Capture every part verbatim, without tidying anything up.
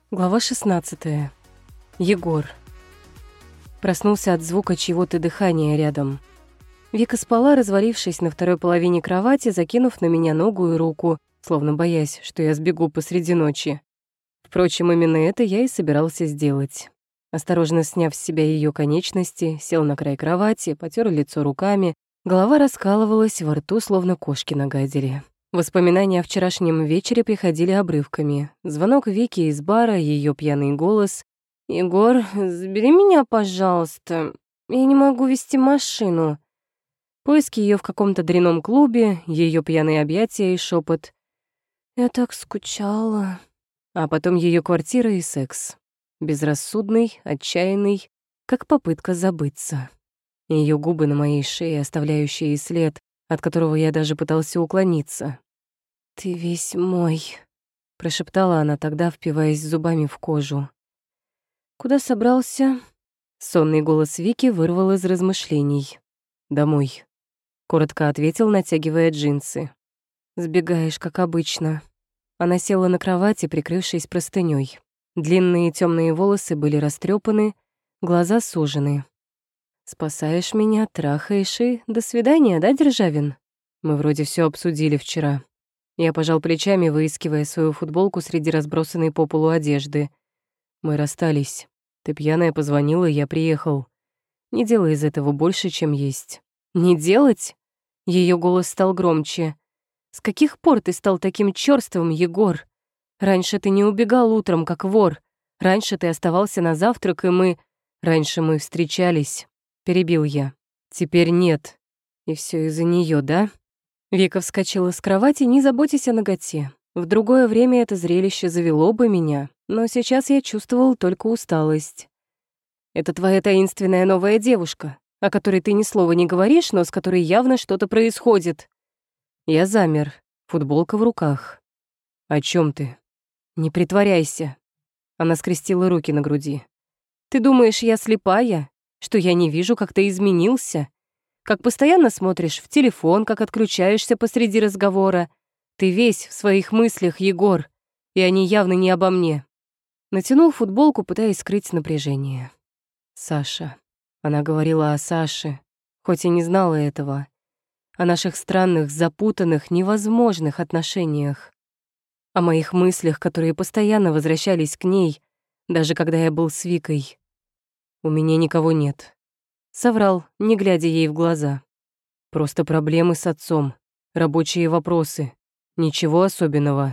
Глава шестнадцатая. Егор. Проснулся от звука чьего-то дыхания рядом. Вика спала, развалившись на второй половине кровати, закинув на меня ногу и руку, словно боясь, что я сбегу посреди ночи. Впрочем, именно это я и собирался сделать. Осторожно сняв с себя ее конечности, сел на край кровати, потер лицо руками, голова раскалывалась, во рту словно кошки нагадили. Воспоминания о вчерашнем вечере приходили обрывками. Звонок Вики из бара, ее пьяный голос. «Егор, забери меня, пожалуйста. Я не могу вести машину». Поиски ее в каком-то дрянном клубе, ее пьяные объятия и шепот. «Я так скучала». А потом ее квартира и секс. Безрассудный, отчаянный, как попытка забыться. Ее губы на моей шее, оставляющие след, от которого я даже пытался уклониться. «Ты весь мой», — прошептала она тогда, впиваясь зубами в кожу. «Куда собрался?» Сонный голос Вики вырвал из размышлений. «Домой», — коротко ответил, натягивая джинсы. «Сбегаешь, как обычно». Она села на кровати, прикрывшись простынёй. Длинные темные волосы были растрепаны, глаза сужены. «Спасаешь меня, трахаешь и... До свидания, да, Державин? Мы вроде все обсудили вчера». Я пожал плечами, выискивая свою футболку среди разбросанной по полу одежды. Мы расстались. Ты пьяная позвонила, я приехал. Не делай из этого больше, чем есть. Не делать? Ее голос стал громче. С каких пор ты стал таким чёрствым, Егор? Раньше ты не убегал утром, как вор. Раньше ты оставался на завтрак, и мы... Раньше мы встречались. Перебил я. Теперь нет. И все из-за нее, да? Вика вскочила с кровати, не заботясь о наготе. В другое время это зрелище завело бы меня, но сейчас я чувствовал только усталость. Это твоя таинственная новая девушка, о которой ты ни слова не говоришь, но с которой явно что-то происходит. Я замер, футболка в руках. О чем ты? Не притворяйся. Она скрестила руки на груди. Ты думаешь, я слепая? Что я не вижу, как ты изменился? Как постоянно смотришь в телефон, как отключаешься посреди разговора. Ты весь в своих мыслях, Егор, и они явно не обо мне. Натянул футболку, пытаясь скрыть напряжение. Саша. Она говорила о Саше, хоть и не знала этого. О наших странных, запутанных, невозможных отношениях. О моих мыслях, которые постоянно возвращались к ней, даже когда я был с Викой. У меня никого нет. Соврал, не глядя ей в глаза. Просто проблемы с отцом, рабочие вопросы. Ничего особенного.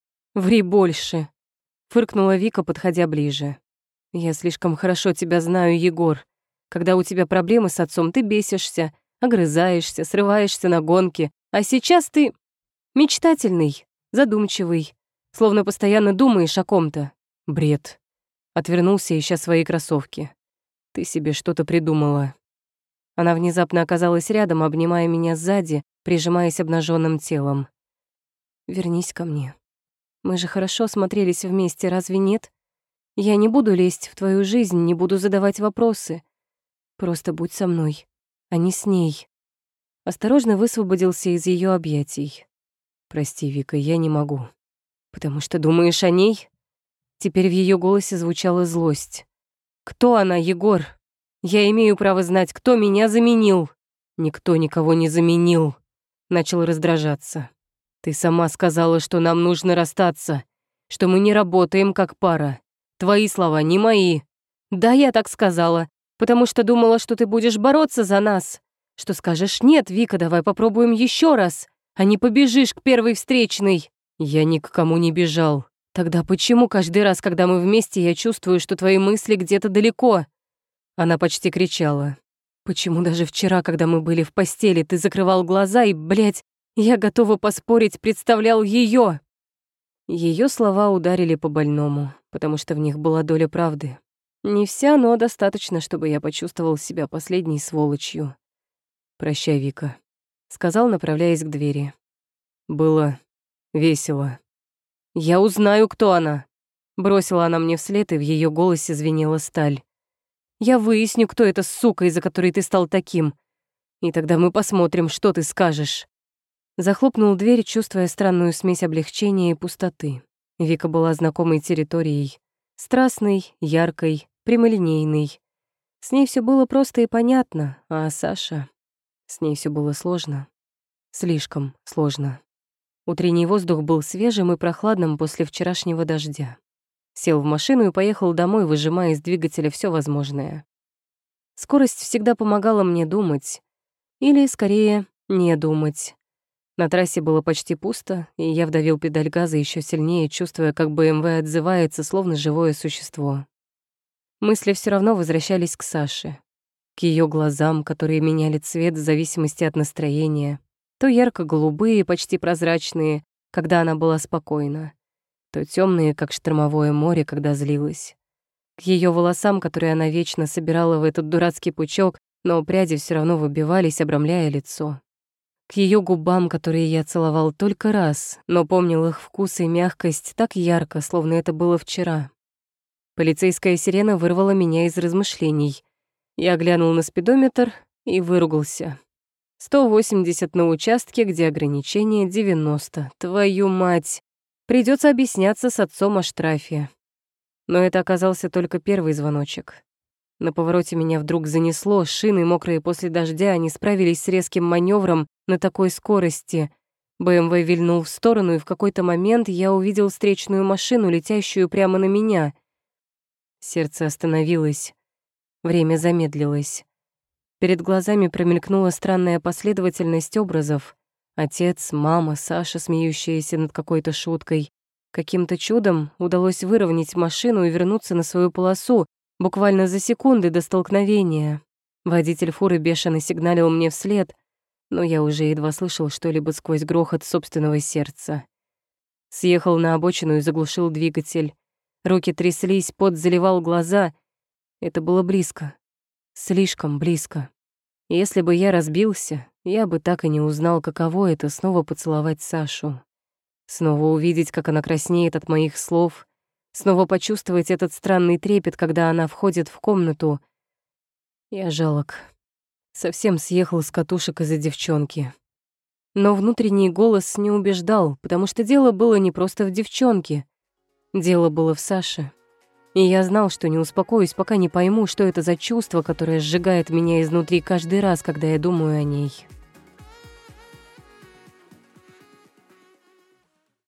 Ври больше, фыркнула Вика, подходя ближе. Я слишком хорошо тебя знаю, Егор. Когда у тебя проблемы с отцом, ты бесишься, огрызаешься, срываешься на гонки. А сейчас ты мечтательный, задумчивый, словно постоянно думаешь о ком-то. Бред. Отвернулся, ища свои кроссовки. Ты себе что-то придумала. Она внезапно оказалась рядом, обнимая меня сзади, прижимаясь обнаженным телом. Вернись ко мне. Мы же хорошо смотрелись вместе, разве нет? Я не буду лезть в твою жизнь, не буду задавать вопросы. Просто будь со мной, а не с ней. Осторожно высвободился из ее объятий. Прости, Вика, я не могу. Потому что думаешь о ней? Теперь в ее голосе звучала злость. Кто она, Егор? Я имею право знать, кто меня заменил. Никто никого не заменил. Начал раздражаться. Ты сама сказала, что нам нужно расстаться, что мы не работаем как пара. Твои слова, не мои. Да, я так сказала, потому что думала, что ты будешь бороться за нас. Что скажешь: нет, Вика, давай попробуем еще раз, а не побежишь к первой встречной. Я ни к кому не бежал. Тогда почему каждый раз, когда мы вместе, я чувствую, что твои мысли где-то далеко? Она почти кричала. Почему даже вчера, когда мы были в постели, ты закрывал глаза и, блядь, я готова поспорить, представлял ее? Ее слова ударили по больному, потому что в них была доля правды. Не вся, но достаточно, чтобы я почувствовал себя последней сволочью. «Прощай, Вика», — сказал, направляясь к двери. Было весело. «Я узнаю, кто она!» Бросила она мне вслед, и в ее голосе звенела сталь. «Я выясню, кто эта сука, из-за которой ты стал таким. И тогда мы посмотрим, что ты скажешь». Захлопнул дверь, чувствуя странную смесь облегчения и пустоты. Вика была знакомой территорией. Страстной, яркой, прямолинейной. С ней все было просто и понятно, а Саша... С ней все было сложно. Слишком сложно. Утренний воздух был свежим и прохладным после вчерашнего дождя. Сел в машину и поехал домой, выжимая из двигателя все возможное. Скорость всегда помогала мне думать. Или, скорее, не думать. На трассе было почти пусто, и я вдавил педаль газа еще сильнее, чувствуя, как бэ эм вэ отзывается, словно живое существо. Мысли все равно возвращались к Саше, к ее глазам, которые меняли цвет в зависимости от настроения, то ярко-голубые, почти прозрачные, когда она была спокойна, то темные, как штормовое море, когда злилась. К ее волосам, которые она вечно собирала в этот дурацкий пучок, но пряди все равно выбивались, обрамляя лицо. К ее губам, которые я целовал только раз, но помнил их вкус и мягкость так ярко, словно это было вчера. Полицейская сирена вырвала меня из размышлений. Я глянул на спидометр и выругался. сто восемьдесят на участке, где ограничение девяносто. Твою мать! Придется объясняться с отцом о штрафе. Но это оказался только первый звоночек. На повороте меня вдруг занесло, шины, мокрые после дождя, они справились с резким маневром на такой скорости. бэ эм вэ вильнул в сторону, и в какой-то момент я увидел встречную машину, летящую прямо на меня. Сердце остановилось. Время замедлилось. Перед глазами промелькнула странная последовательность образов. Отец, мама, Саша, смеющаяся над какой-то шуткой. Каким-то чудом удалось выровнять машину и вернуться на свою полосу, буквально за секунды до столкновения. Водитель фуры бешено сигналил мне вслед, но я уже едва слышал что-либо сквозь грохот собственного сердца. Съехал на обочину и заглушил двигатель. Руки тряслись, пот заливал глаза. Это было близко. Слишком близко. Если бы я разбился, я бы так и не узнал, каково это снова поцеловать Сашу. Снова увидеть, как она краснеет от моих слов. Снова почувствовать этот странный трепет, когда она входит в комнату. Я жалок. Совсем съехал с катушек из-за девчонки. Но внутренний голос не убеждал, потому что дело было не просто в девчонке. Дело было в Саше. И я знал, что не успокоюсь, пока не пойму, что это за чувство, которое сжигает меня изнутри каждый раз, когда я думаю о ней.